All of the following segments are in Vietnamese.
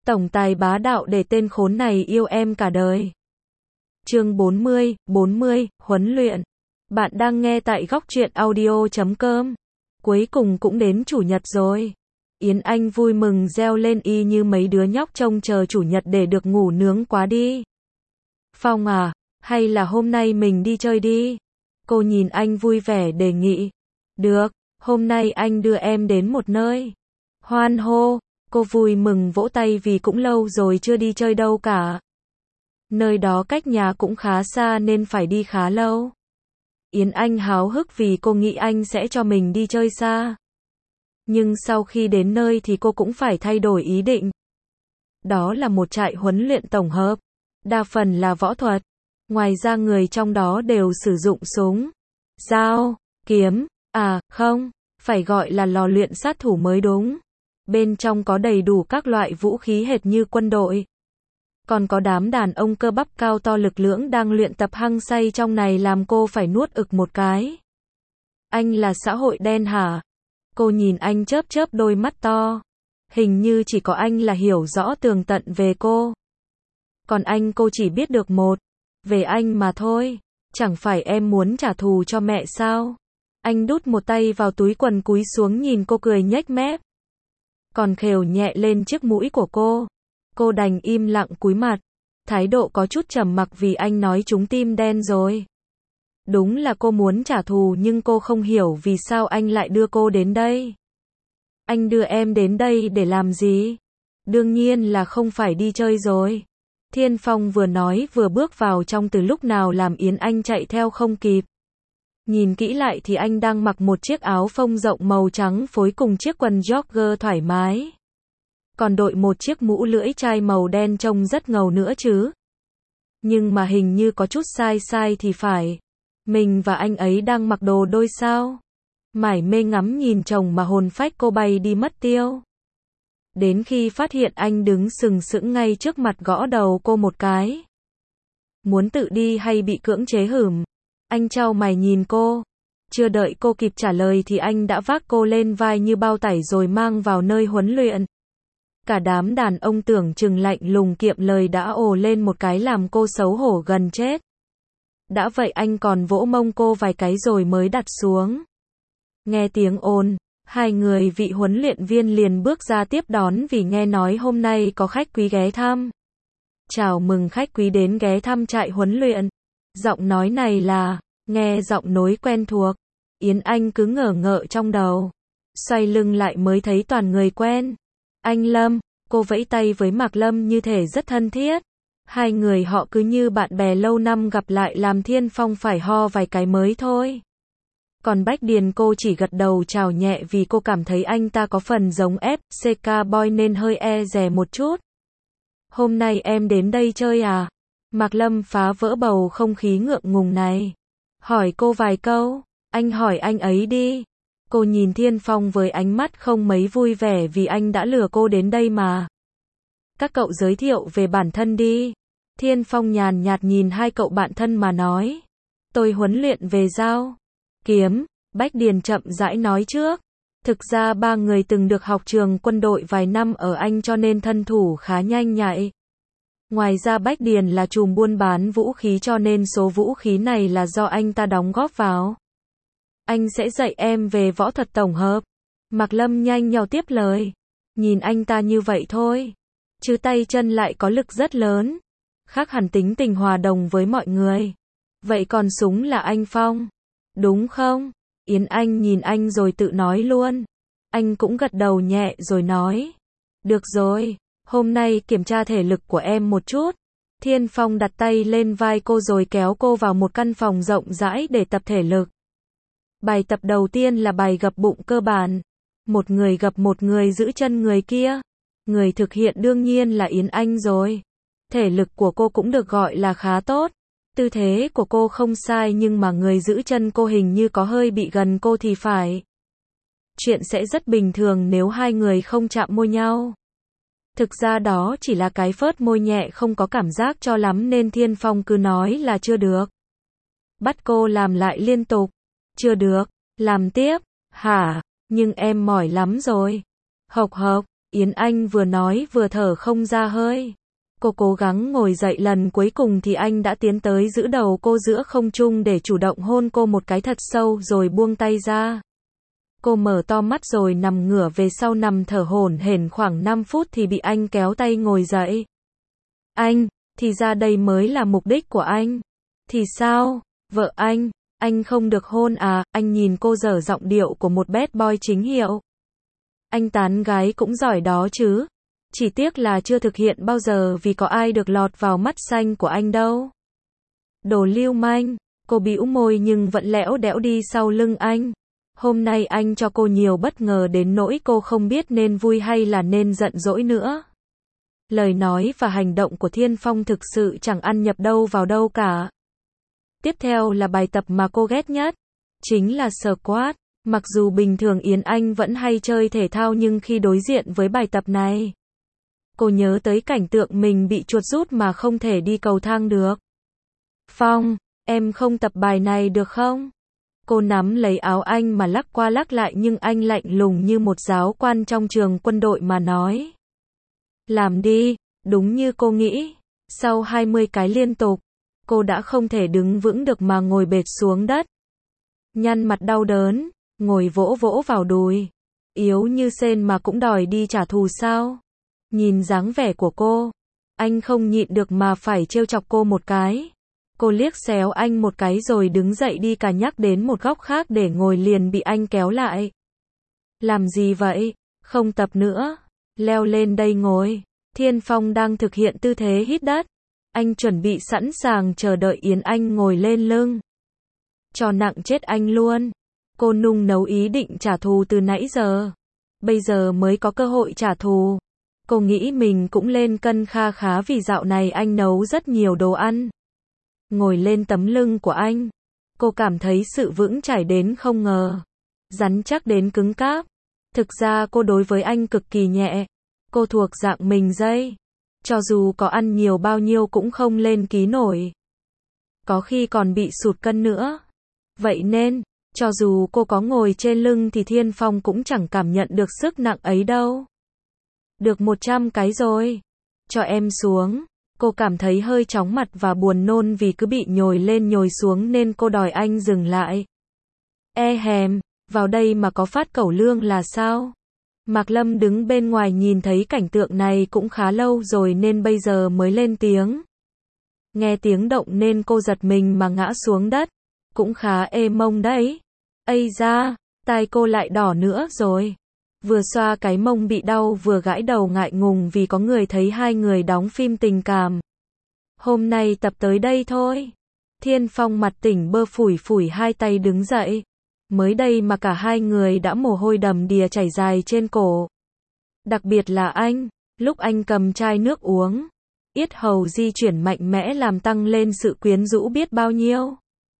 Tổng tài bá đạo để tên khốn này yêu em cả đời. Chương 40, huấn luyện. Bạn đang nghe tại góc truyện audio.com. Cuối cùng cũng đến chủ nhật rồi. Yến Anh vui mừng reo lên y như mấy đứa nhóc trông chờ chủ nhật để được ngủ nướng quá đi. Phong à, hay là hôm nay mình đi chơi đi? Cô nhìn anh vui vẻ đề nghị. Được, hôm nay anh đưa em đến một nơi. Hoan hô, cô vui mừng vỗ tay vì cũng lâu rồi chưa đi chơi đâu cả. Nơi đó cách nhà cũng khá xa nên phải đi khá lâu. Yến Anh háo hức vì cô nghĩ anh sẽ cho mình đi chơi xa. Nhưng sau khi đến nơi thì cô cũng phải thay đổi ý định. Đó là một trại huấn luyện tổng hợp. Đa phần là võ thuật. Ngoài ra người trong đó đều sử dụng súng, dao, kiếm, không, phải gọi là lò luyện sát thủ mới đúng. Bên trong có đầy đủ các loại vũ khí hệt như quân đội. Còn có đám đàn ông cơ bắp cao to lực lưỡng đang luyện tập hăng say trong này làm cô phải nuốt ực một cái. Anh là xã hội đen hả? Cô nhìn anh chớp chớp đôi mắt to. Hình như chỉ có anh là hiểu rõ tường tận về cô. Còn anh cô chỉ biết được một về anh mà thôi. Chẳng phải em muốn trả thù cho mẹ sao? Anh đút một tay vào túi quần cúi xuống nhìn cô cười nhếch mép. Còn khều nhẹ lên chiếc mũi của cô. Cô đành im lặng cúi mặt. Thái độ có chút trầm mặc vì anh nói trúng tim đen rồi. Đúng là cô muốn trả thù nhưng cô không hiểu vì sao anh lại đưa cô đến đây. Anh đưa em đến đây để làm gì? Đương nhiên là không phải đi chơi rồi. Thiên Phong vừa nói vừa bước vào trong từ lúc nào làm Yến Anh chạy theo không kịp. Nhìn kỹ lại thì anh đang mặc một chiếc áo phông rộng màu trắng phối cùng chiếc quần jogger thoải mái. Còn đội một chiếc mũ lưỡi chai màu đen trông rất ngầu nữa chứ. Nhưng mà hình như có chút sai thì phải. Mình và anh ấy đang mặc đồ đôi sao? Mải mê ngắm nhìn chồng mà hồn phách cô bay đi mất tiêu. Đến khi phát hiện anh đứng sừng sững ngay trước mặt gõ đầu cô một cái. Muốn tự đi hay bị cưỡng chế hửm? Anh chau mày nhìn cô. Chưa đợi cô kịp trả lời thì anh đã vác cô lên vai như bao tải rồi mang vào nơi huấn luyện. Cả đám đàn ông tưởng chừng lạnh lùng kiệm lời đã ồ lên một cái làm cô xấu hổ gần chết. Đã vậy anh còn vỗ mông cô vài cái rồi mới đặt xuống. Nghe tiếng ồn, hai người vị huấn luyện viên liền bước ra tiếp đón vì nghe nói hôm nay có khách quý ghé thăm. Chào mừng khách quý đến ghé thăm trại huấn luyện. Giọng nói này là, nghe giọng nối quen thuộc. Yến Anh cứ ngờ ngợ trong đầu. Xoay lưng lại mới thấy toàn người quen. Anh Lâm, cô vẫy tay với Mạc Lâm như thể rất thân thiết. Hai người họ cứ như bạn bè lâu năm gặp lại làm Thiên Phong phải ho vài cái mới thôi. Còn Bách Điền cô chỉ gật đầu chào nhẹ vì cô cảm thấy anh ta có phần giống FCK Boy nên hơi e dè một chút. Hôm nay em đến đây chơi à? Mạc Lâm phá vỡ bầu không khí ngượng ngùng này. Hỏi cô vài câu, anh hỏi anh ấy đi. Cô nhìn Thiên Phong với ánh mắt không mấy vui vẻ vì anh đã lừa cô đến đây mà. Các cậu giới thiệu về bản thân đi. Thiên Phong nhàn nhạt nhìn hai cậu bạn thân mà nói. Tôi huấn luyện về dao, kiếm, Bách Điền chậm rãi nói trước. Thực ra ba người từng được học trường quân đội vài năm ở Anh cho nên thân thủ khá nhanh nhạy. Ngoài ra Bách Điền là trùm buôn bán vũ khí cho nên số vũ khí này là do anh ta đóng góp vào. Anh sẽ dạy em về võ thuật tổng hợp. Mạc Lâm nhanh nhào tiếp lời. Nhìn anh ta như vậy thôi. Chứ tay chân lại có lực rất lớn. Khác hẳn tính tình hòa đồng với mọi người. Vậy còn súng là anh Phong. Đúng không? Yến Anh nhìn anh rồi tự nói luôn. Anh cũng gật đầu nhẹ rồi nói. Được rồi, hôm nay kiểm tra thể lực của em một chút. Thiên Phong đặt tay lên vai cô rồi kéo cô vào một căn phòng rộng rãi để tập thể lực. Bài tập đầu tiên là bài gập bụng cơ bản. Một người gập một người giữ chân người kia. Người thực hiện đương nhiên là Yến Anh rồi. Thể lực của cô cũng được gọi là khá tốt. Tư thế của cô không sai nhưng mà người giữ chân cô hình như có hơi bị gần cô thì phải. Chuyện sẽ rất bình thường nếu hai người không chạm môi nhau. Thực ra đó chỉ là cái phớt môi nhẹ không có cảm giác cho lắm nên Thiên Phong cứ nói là chưa được. Bắt cô làm lại liên tục. Chưa được, làm tiếp, hả, nhưng em mỏi lắm rồi. Hộc hộc, Yến Anh vừa nói vừa thở không ra hơi. Cô cố gắng ngồi dậy lần cuối cùng thì anh đã tiến tới giữ đầu cô giữa không trung để chủ động hôn cô một cái thật sâu rồi buông tay ra. Cô mở to mắt rồi nằm ngửa về sau nằm thở hổn hển khoảng 5 phút thì bị anh kéo tay ngồi dậy. Anh, thì ra đây mới là mục đích của anh. Thì sao, vợ anh không được hôn à, anh nhìn cô dở giọng điệu của một bad boy chính hiệu. Anh tán gái cũng giỏi đó chứ. Chỉ tiếc là chưa thực hiện bao giờ vì có ai được lọt vào mắt xanh của anh đâu. Đồ lưu manh, cô bĩu môi nhưng vẫn lẽo đẽo đi sau lưng anh. Hôm nay anh cho cô nhiều bất ngờ đến nỗi cô không biết nên vui hay là nên giận dỗi nữa. Lời nói và hành động của Thiên Phong thực sự chẳng ăn nhập đâu vào đâu cả. Tiếp theo là bài tập mà cô ghét nhất. Chính là squat. Mặc dù bình thường Yến Anh vẫn hay chơi thể thao nhưng khi đối diện với bài tập này, cô nhớ tới cảnh tượng mình bị chuột rút mà không thể đi cầu thang được. Phong, em không tập bài này được không? Cô nắm lấy áo anh mà lắc qua lắc lại nhưng anh lạnh lùng như một giáo quan trong trường quân đội mà nói. Làm đi, đúng như cô nghĩ. Sau 20 cái liên tục, cô đã không thể đứng vững được mà ngồi bệt xuống đất. Nhăn mặt đau đớn, ngồi vỗ vỗ vào đùi. Yếu như sên mà cũng đòi đi trả thù sao? Nhìn dáng vẻ của cô, anh không nhịn được mà phải trêu chọc cô một cái. Cô liếc xéo anh một cái rồi đứng dậy đi cả nhắc đến một góc khác để ngồi liền bị anh kéo lại. Làm gì vậy? Không tập nữa. Leo lên đây ngồi. Thiên Phong đang thực hiện tư thế hít đất. Anh chuẩn bị sẵn sàng chờ đợi Yến Anh ngồi lên lưng. Cho nặng chết anh luôn. Cô nung nấu ý định trả thù từ nãy giờ. Bây giờ mới có cơ hội trả thù. Cô nghĩ mình cũng lên cân kha khá vì dạo này anh nấu rất nhiều đồ ăn. Ngồi lên tấm lưng của anh, cô cảm thấy sự vững chãi đến không ngờ. Rắn chắc đến cứng cáp. Thực ra cô đối với anh cực kỳ nhẹ. Cô thuộc dạng mình dây. Cho dù có ăn nhiều bao nhiêu cũng không lên ký nổi. Có khi còn bị sụt cân nữa. Vậy nên, cho dù cô có ngồi trên lưng thì Thiên Phong cũng chẳng cảm nhận được sức nặng ấy đâu. Được 100 cái rồi. Cho em xuống. Cô cảm thấy hơi chóng mặt và buồn nôn vì cứ bị nhồi lên nhồi xuống nên cô đòi anh dừng lại. Hèm, vào đây mà có phát cẩu lương là sao? Mạc Lâm đứng bên ngoài nhìn thấy cảnh tượng này cũng khá lâu rồi nên bây giờ mới lên tiếng. Nghe tiếng động nên cô giật mình mà ngã xuống đất. Cũng khá ê mông đấy. Ây da, tai cô lại đỏ nữa rồi. Vừa xoa cái mông bị đau vừa gãi đầu ngại ngùng vì có người thấy hai người đóng phim tình cảm. Hôm nay tập tới đây thôi. Thiên Phong mặt tỉnh bơ phủi phủi hai tay đứng dậy. Mới đây mà cả hai người đã mồ hôi đầm đìa chảy dài trên cổ. Đặc biệt là anh, lúc anh cầm chai nước uống, yết hầu di chuyển mạnh mẽ làm tăng lên sự quyến rũ biết bao nhiêu.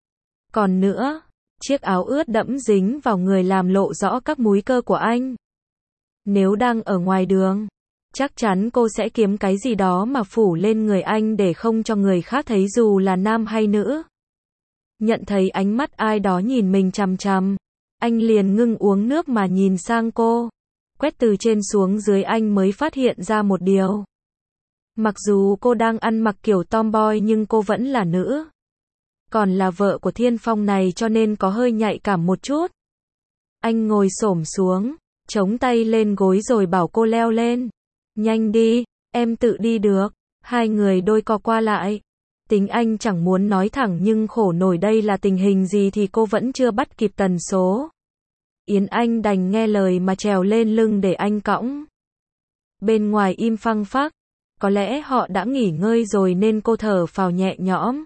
Còn nữa, chiếc áo ướt đẫm dính vào người làm lộ rõ các múi cơ của anh. Nếu đang ở ngoài đường, chắc chắn cô sẽ kiếm cái gì đó mà phủ lên người anh để không cho người khác thấy dù là nam hay nữ. Nhận thấy ánh mắt ai đó nhìn mình chằm chằm, anh liền ngưng uống nước mà nhìn sang cô. Quét từ trên xuống dưới anh mới phát hiện ra một điều. Mặc dù cô đang ăn mặc kiểu tomboy nhưng cô vẫn là nữ. Còn là vợ của Thiên Phong này cho nên có hơi nhạy cảm một chút. Anh ngồi xổm xuống, chống tay lên gối rồi bảo cô leo lên. Nhanh đi, em tự đi được. Hai người đôi co qua lại. Tính anh chẳng muốn nói thẳng nhưng khổ nổi đây là tình hình gì thì cô vẫn chưa bắt kịp tần số. Yến Anh đành nghe lời mà trèo lên lưng để anh cõng. Bên ngoài im phăng phắc. Có lẽ họ đã nghỉ ngơi rồi nên cô thở phào nhẹ nhõm.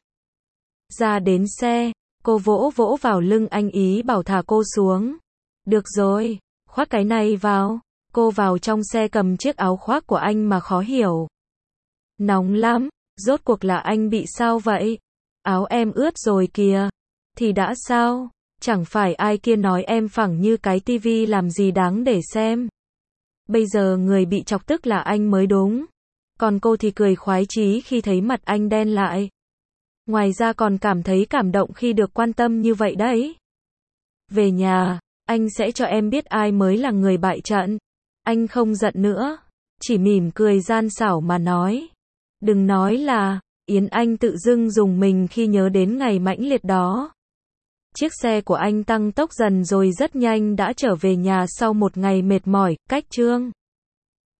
Ra đến xe, cô vỗ vỗ vào lưng anh ý bảo thả cô xuống. Được rồi, khoác cái này vào. Cô vào trong xe cầm chiếc áo khoác của anh mà khó hiểu. Nóng lắm, rốt cuộc là anh bị sao vậy? Áo em ướt rồi kìa. Thì đã sao? Chẳng phải ai kia nói em phẳng như cái tivi làm gì đáng để xem. Bây giờ người bị chọc tức là anh mới đúng. Còn cô thì cười khoái chí khi thấy mặt anh đen lại. Ngoài ra còn cảm thấy cảm động khi được quan tâm như vậy đấy. Về nhà, anh sẽ cho em biết ai mới là người bại trận. Anh không giận nữa, chỉ mỉm cười gian xảo mà nói. Đừng nói là, Yến Anh tự dưng rùng mình khi nhớ đến ngày mãnh liệt đó. Chiếc xe của anh tăng tốc dần rồi rất nhanh đã trở về nhà sau một ngày mệt mỏi, cách Trương